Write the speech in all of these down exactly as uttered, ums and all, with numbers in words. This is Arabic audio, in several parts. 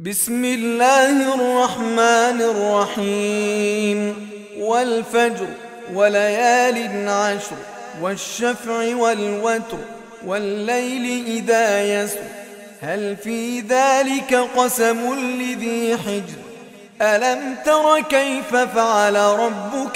بسم الله الرحمن الرحيم والفجر وليال عشر والشفع والوتر والليل إذا يسر هل في ذلك قسم لذي حجر ألم تر كيف فعل ربك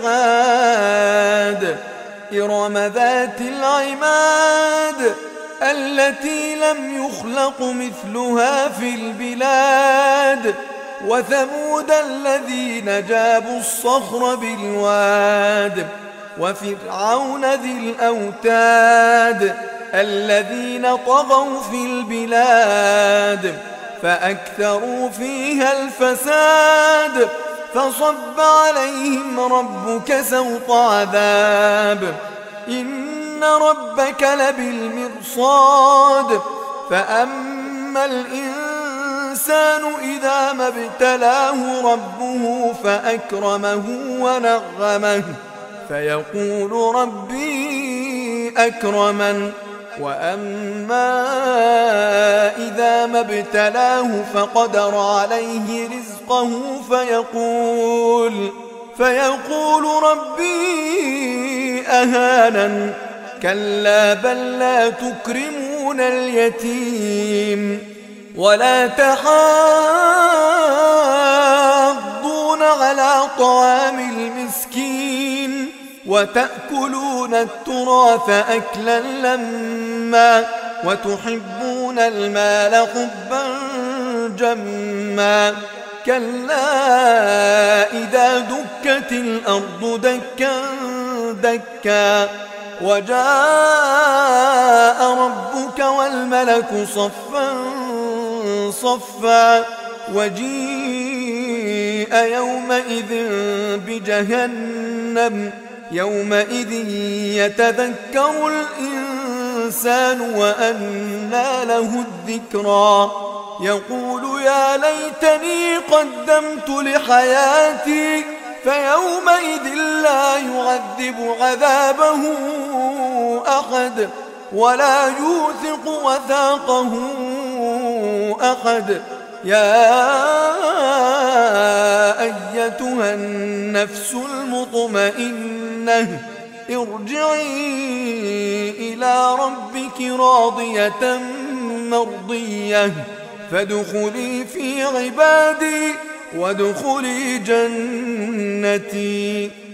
بعاد إرم ذات العماد التي لم يخلق مثلها في البلاد وثمود الذين جابوا الصخر بالواد وفرعون ذي الأوتاد الذين طغوا في البلاد فأكثروا فيها الفساد فصب عليهم ربك سوط عذاب إن ربك لبالمرصاد فأما الإنسان إذا ما ابتلاه ربه فأكرمه ونعمه فيقول ربي أكرمن وأما إذا ما ابتلاه فقدر عليه رزقه فيقول فيقول ربي أهانن كلا بل لا تكرمون اليتيم ولا تحاضون على طعام المسكين وتأكلون التراث أكلا لما وتحبون المال حبا جما كلا إذا دكت الأرض دكا دكا وجاء ربك والملك صفا صفا وجيء يومئذ بجهنم يومئذ يتذكر الإنسان وأنى له الذكرى يقول يا ليتني قدمت لحياتي فيومئذ لا يعذب عذابه أحد ولا يوثق وثاقه أحد يا أيتها النفس المطمئنة ارجعي إلى ربك راضية مرضية فادخلي في عبادي وادخلي جنتي.